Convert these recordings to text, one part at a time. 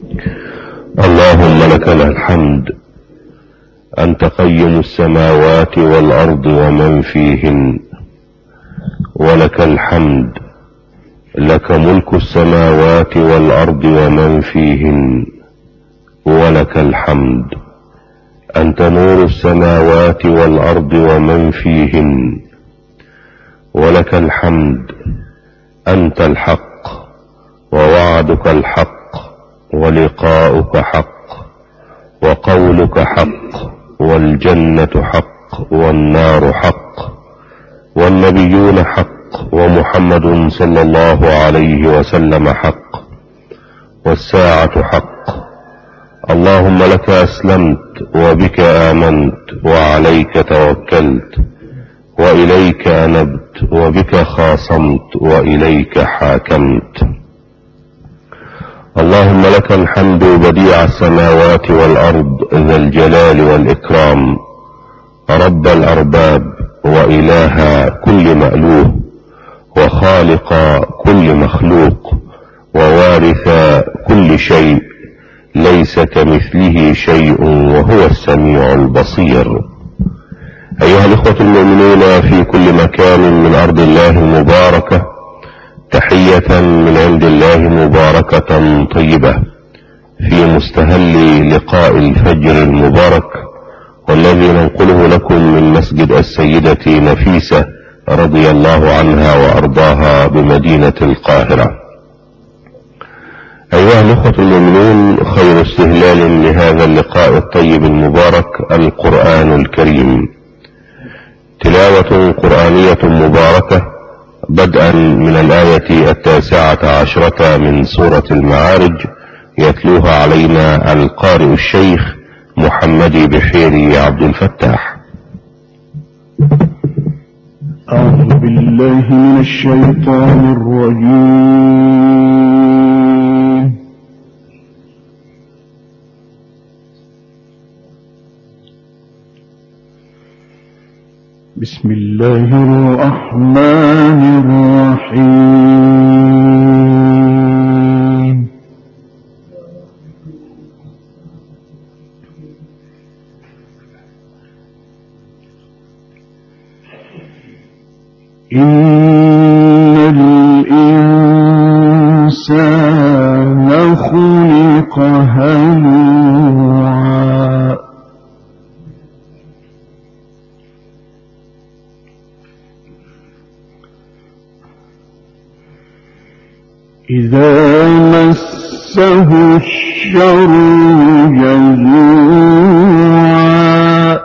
اللهم لك الحمد، أنت قيم السماوات والأرض ومن فيهن، ولك الحمد، لك ملك السماوات والأرض ومن فيهن، ولك الحمد، أنت نور السماوات والأرض ومن فيهن، ولك الحمد، أنت الحق، ووعدك الحق، ولقاؤك حق، وقولك حق، والجنة حق، والنار حق، والنبيون حق، ومحمد صلى الله عليه وسلم حق، والساعة حق. اللهم لك أسلمت، وبك آمنت، وعليك توكلت، وإليك أنبت، وبك خاصمت، وإليك حاكمت. اللهم لك الحمد بديع السماوات والأرض، ذا الجلال والإكرام، رب الأرباب، وإله كل مألوه، وخالق كل مخلوق، ووارث كل شيء، ليس كمثله شيء، وهو السميع البصير. أيها الإخوة المؤمنون في كل مكان من أرض الله المباركة، تحية من عند الله مباركة طيبة في مستهل لقاء الفجر المبارك، والذي ننقله لكم من مسجد السيدة نفيسة رضي الله عنها وأرضاها بمدينة القاهرة. أيها الأخوة المؤمنون، خير استهلال لهذا اللقاء الطيب المبارك القرآن الكريم، تلاوة قرآنية مباركة بدءا من الآية 19 من سورة المعارج، يتلوها علينا القارئ الشيخ محمد بحيري عبد الفتاح. أعوذ بالله من الشيطان الرجيم. بسم الله الرحمن الرحيم. إن الإنسان خلق هلوعا. إذا مسه الشر جزوعا.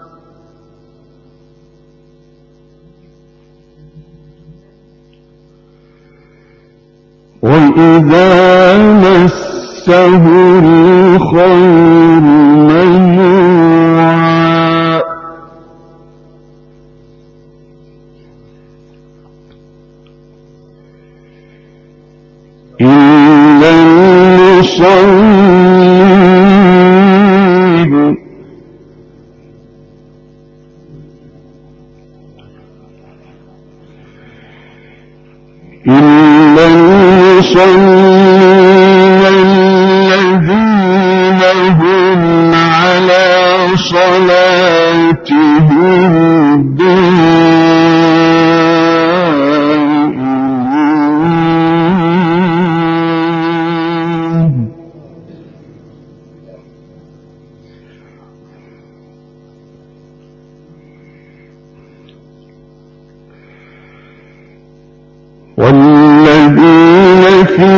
وإذا مسه الخير منوعا. إلا المصلين. إلا المصلين الذين هم على صلاتهم دائمون. والذين في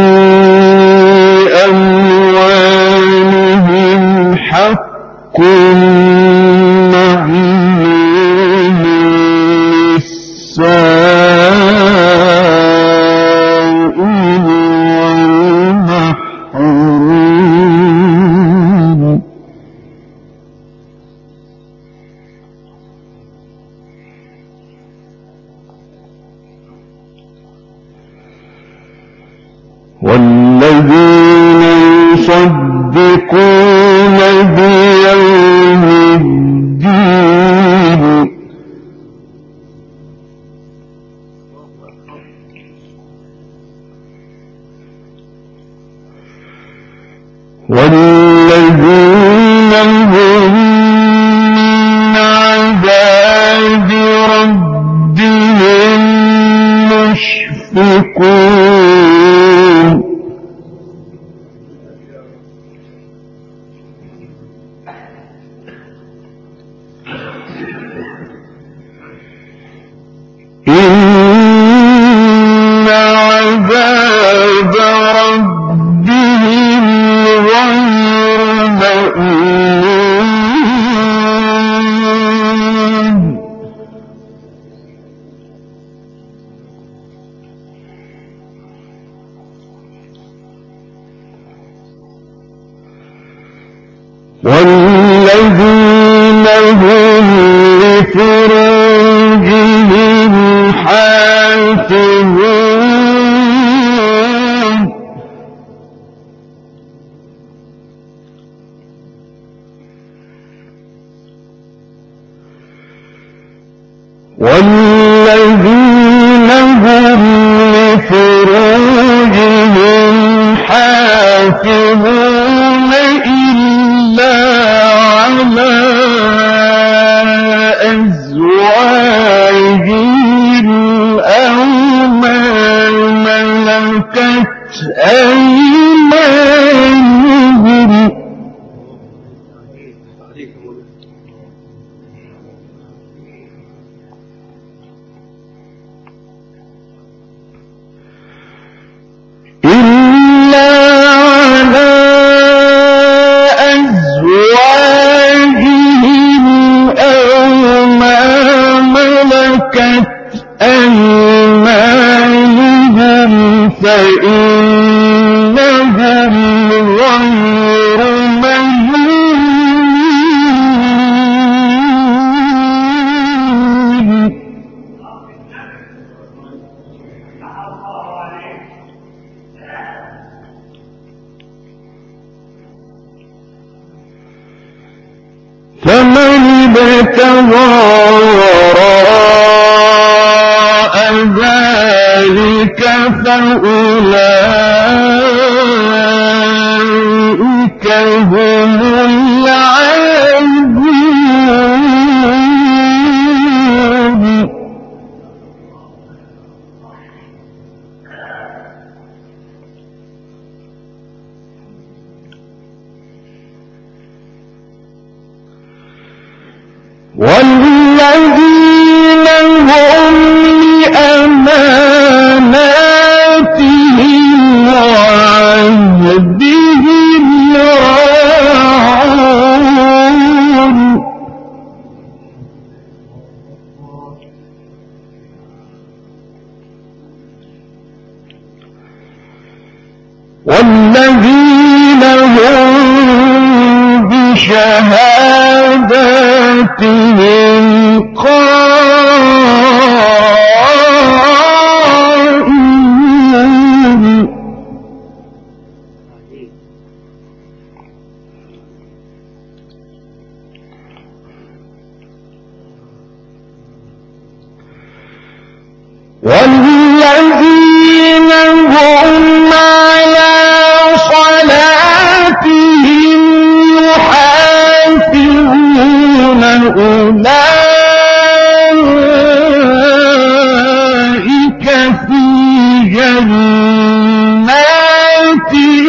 أموالهم حق معلوم للسائل والمحروم. والذين يصدقون بيوم الدين. والذين هم من عذاب ربهم مشفقون إن عذاب ربهم غير مأمون والذين هم لفروجهم حافظون والذين هم لفروجهم حافظون إلا على أزواجهم أو ما ملكت أيمانهم إلا على أزواجهم أو ما ملكت أيمانهم فإنهم غير ملومين فمن ابتغى وراء ذلك فأولئك هم العادون والذين هم لأماناتهم وعهدهم راعون والذين هم بشهاداتهم قائمون والذين هم على صلاتهم يحافظون أولئك في جنات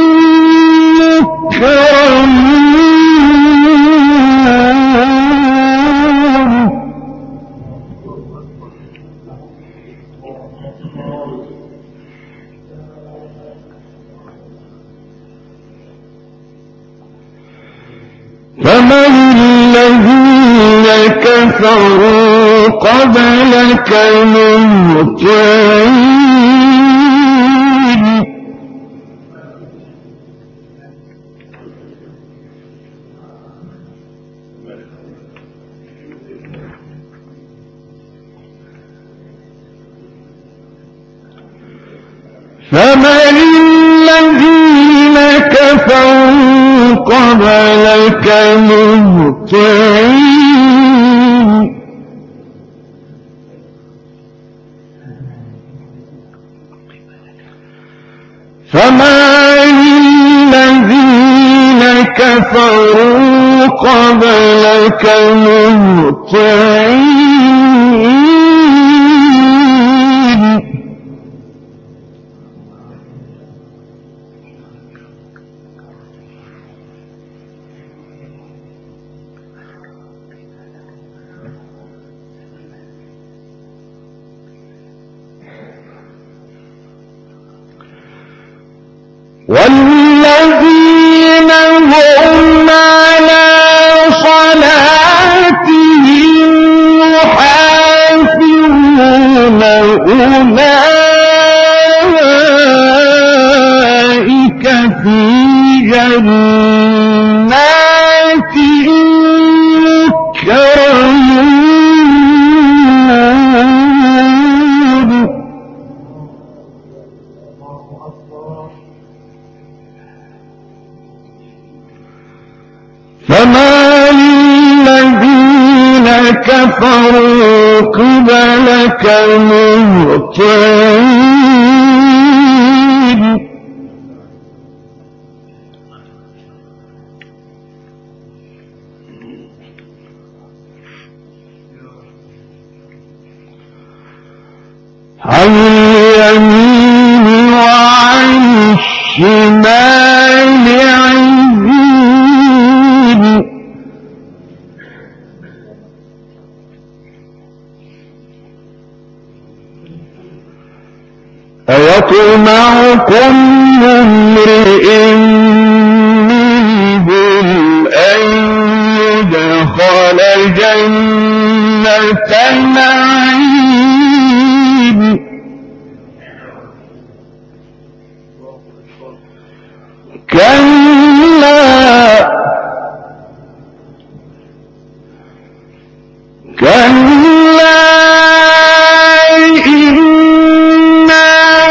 مكرمون فمن الذين كفروا قبلك مهطعين فمن الذين كفروا قبلك مهطعين فما للذين كفروا قبلك مهطعين والذين هم على صلاتهم يحافظون أولئك في جنات مكرمون فما للذين كفروا قبلك مهطعين عن اليمين وعن الشمال عزين أيطمع كل امرئ منهم أن يدخل جنة نعيم كلا إنا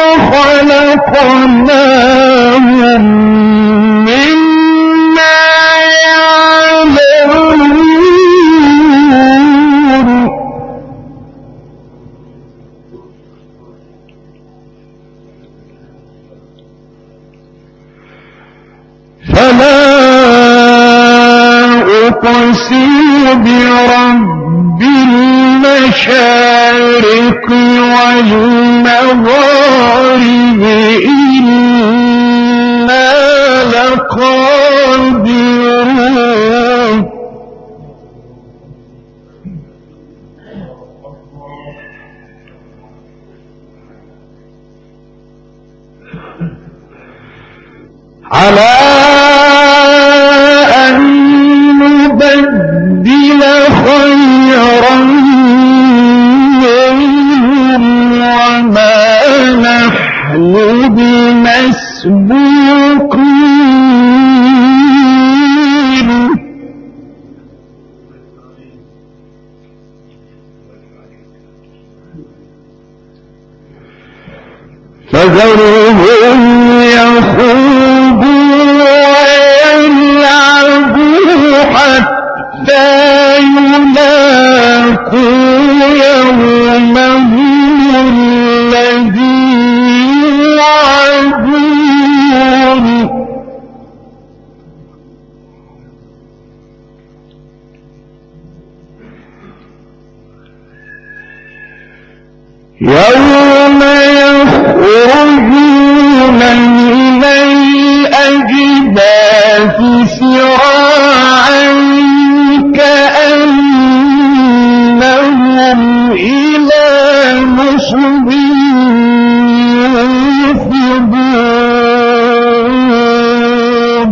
خلقناهم مما يعلمون فلا أقسم برب المشارق والمغارب إنا لقادرون على أن نبدل خيرا منهم وما نحن بمسبوقين فذرهم يخوضوا ويلعبوا حتى يلاقوا يومهم الذي يوعدون يوم يخرجون من الأجداث سراعا كأنهم إلى نصب يوفضون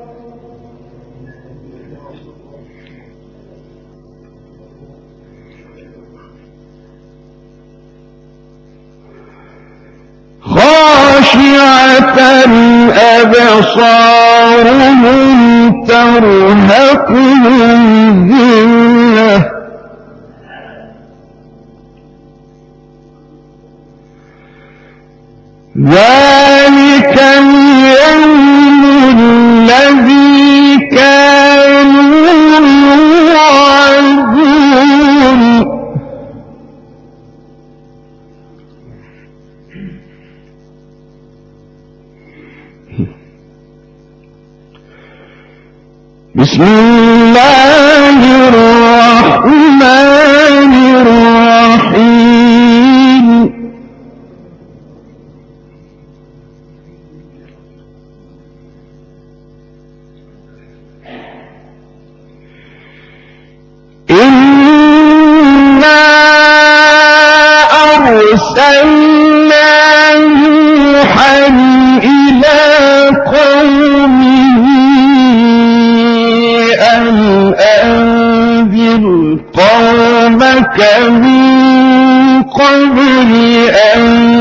خاشعة أبصارهم ترهقهم ذلة ذلك اليوم الذي كانوا يوعدون بسم الله الرحمن الرحيم إنا أرسلنا نوحا إلى قومه أن أنذر قومك من قبل أن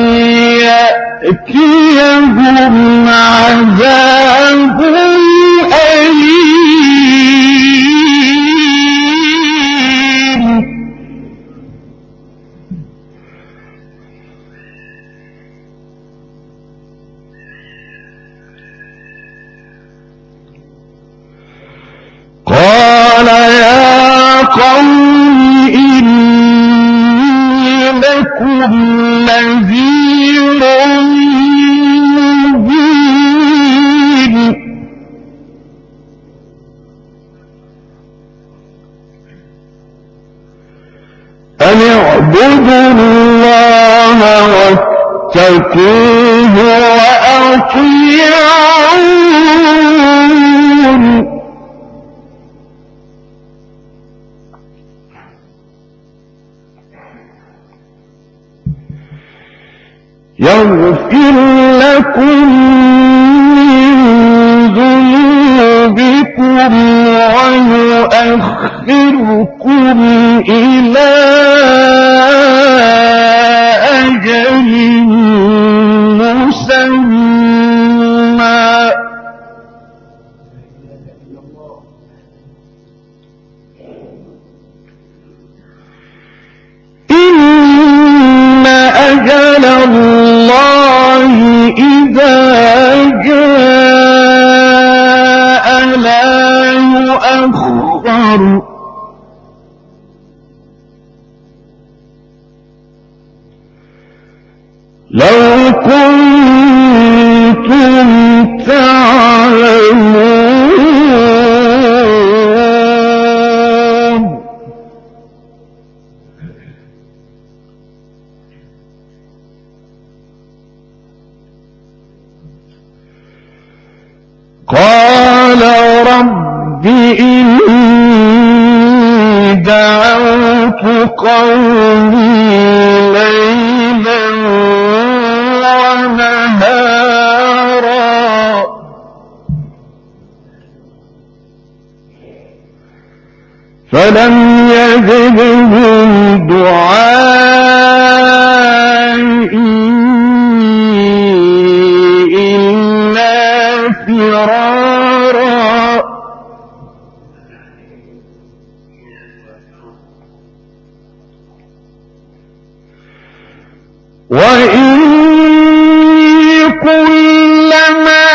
يأتيهم عذاب أليم قال يا قوم إني لكم نذير مبين أن اعبدوا الله واتقوه وأطيعون يغفر لكم من ذنوبكم ويؤخركم إلى أجل مسمى إن أجل الله إذا جاء لا يؤخر لو كنتم تعلمون قال رب إني دعوت قومي ليلا ونهارا فلم يزدهم دعائي إلا فرارا وإني كلما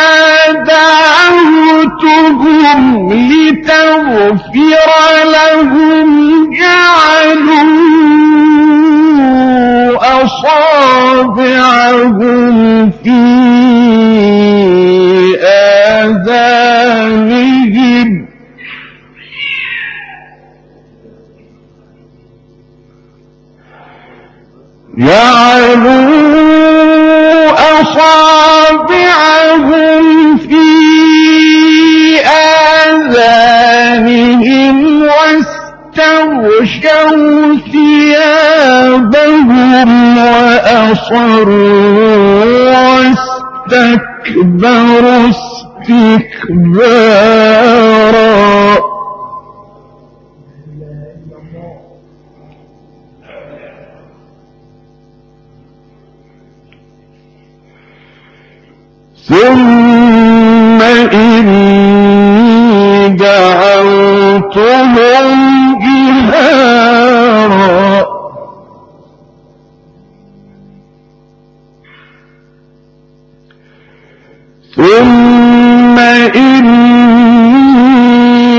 دعوتهم لتغفر لهم جعلوا أصابعهم في آذانهم جعلوا أصابعهم في آذانهم واستغشوا ثيابهم وأصروا واستكبروا استكبارا ثم إني دعوتهم جهارا ثم إني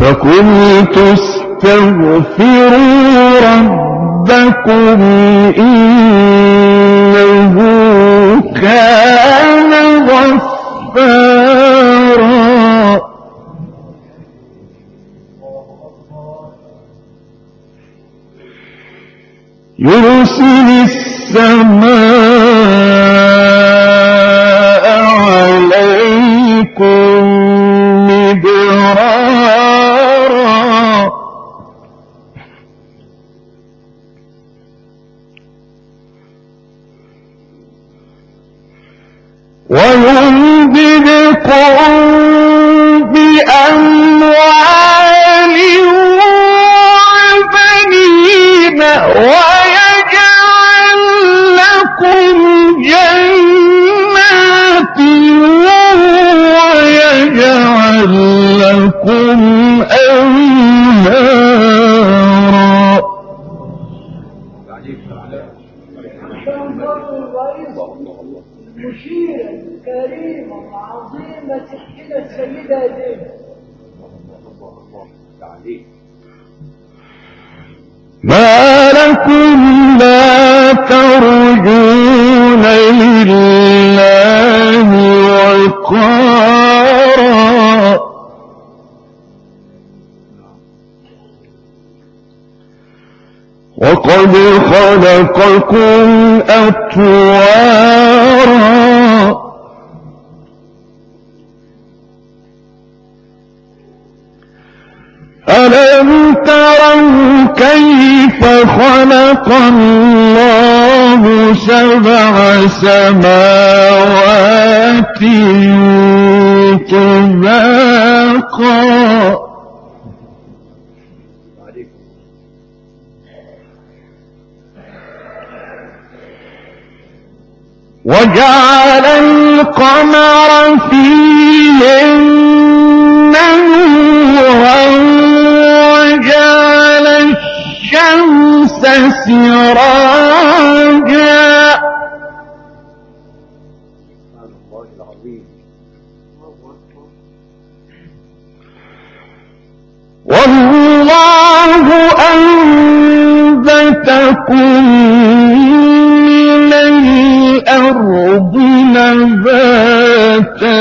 فقلت استغفروا ربكم إنه كان غفارا يرسل السماء عليكم مدرارا ويمددكم بأموال وبنين ويجعل لكم جنات ويجعل لكم أنهارا. المشيرة الكريمة العظيمة سيدة السيدة دي ما لكم لا ترجون لله وقارا وقد خلقكم أطوارا ألم تروا كيف خلق الله سبع سماوات طباقا وجعل القمر فيهن نورا وجعل الشمس سراجا والله أنبتكم من الأرض نباتا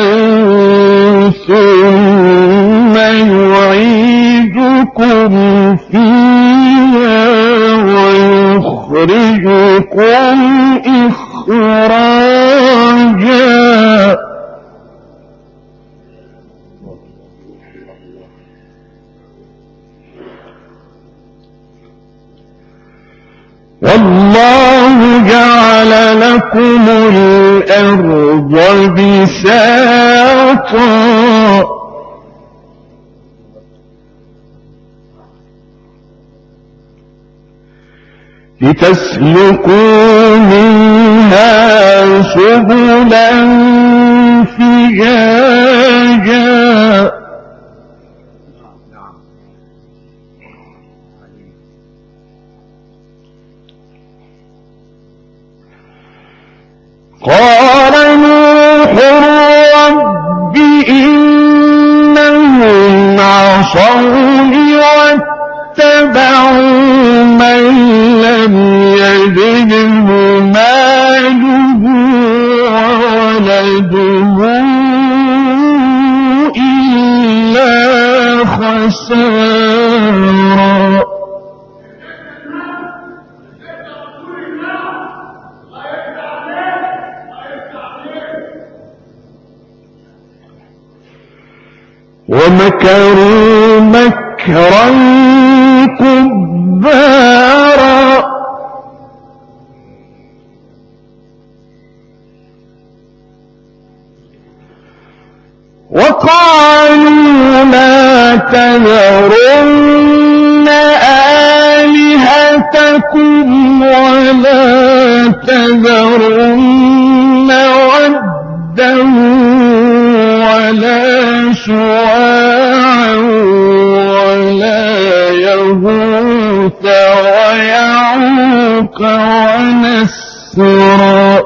ثم يعيدكم فيها ويخرجكم إخراجا والله جعل لكم الأرض بساطا لتسلكوا منها سبلا فجاجا قال نوح رب إنهم عصوني واتبعوا من لم يزده ماله وولده إلا خسارا ومكروا مكرا كبارا وقالوا لا تذرن آلهتكم ولا تذرن ودا ولا سواعا ولا يغوث ويعوق ونسرا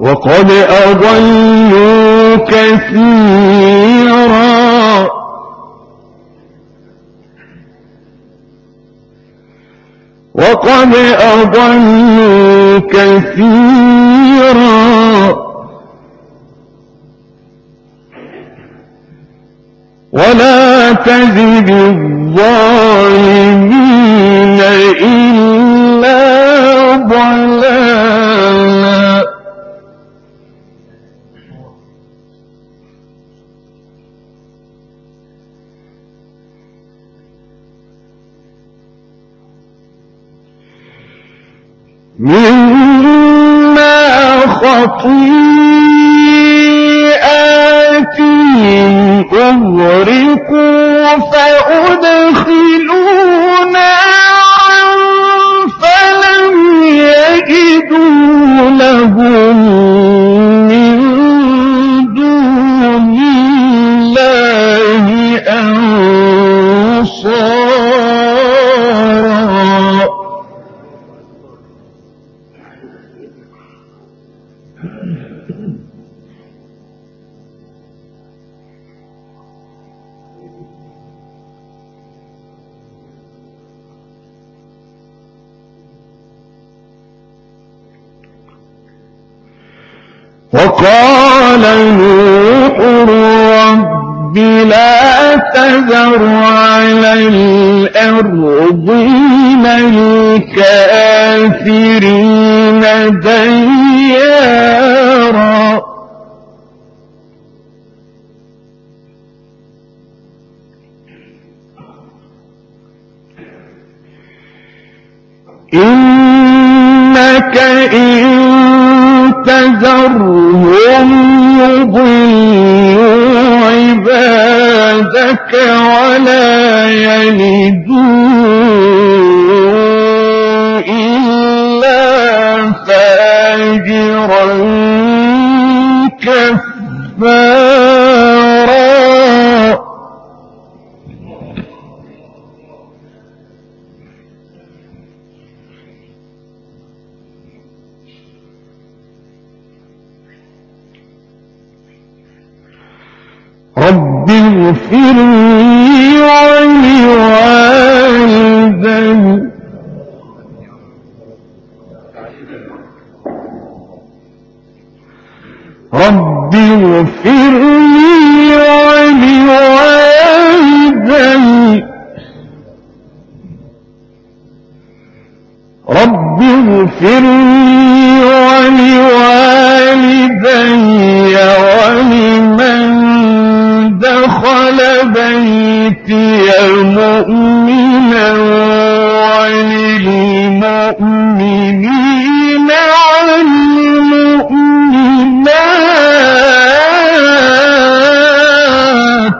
وقد أضلوا كثيرا وقد أضلوا كثيرا ولا تزد الظالمين إلا ضلالا. مما خطيئاتهم أغرقوا فأدخلوا نارا فلم يجدوا لهم من دون الله أنصارا. وقال نوح رب لا تذر على الأرض من الكافرين ديارا. إنك إن تذرهم يضلوا عبادك ولا يلدوا إلا فاجرا كفارا. رب اغفر لي ولوالدي رب اغفر لي ولوالدي رب اغفر لي ولوالدي ولمن دخل بيتي مؤمنا وللمؤمنين والمؤمنات.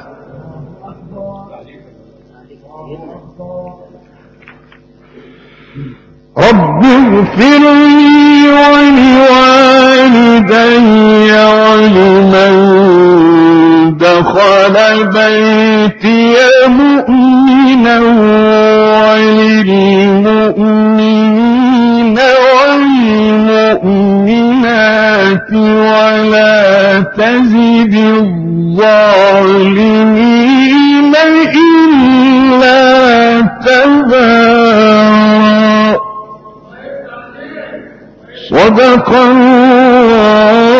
رب اغفر لي ولوالدي ولمن دخل بيتي مؤمنا وللمؤمنين والمؤمنات ولا تزد الظالمين إلا تبارا. صدق الله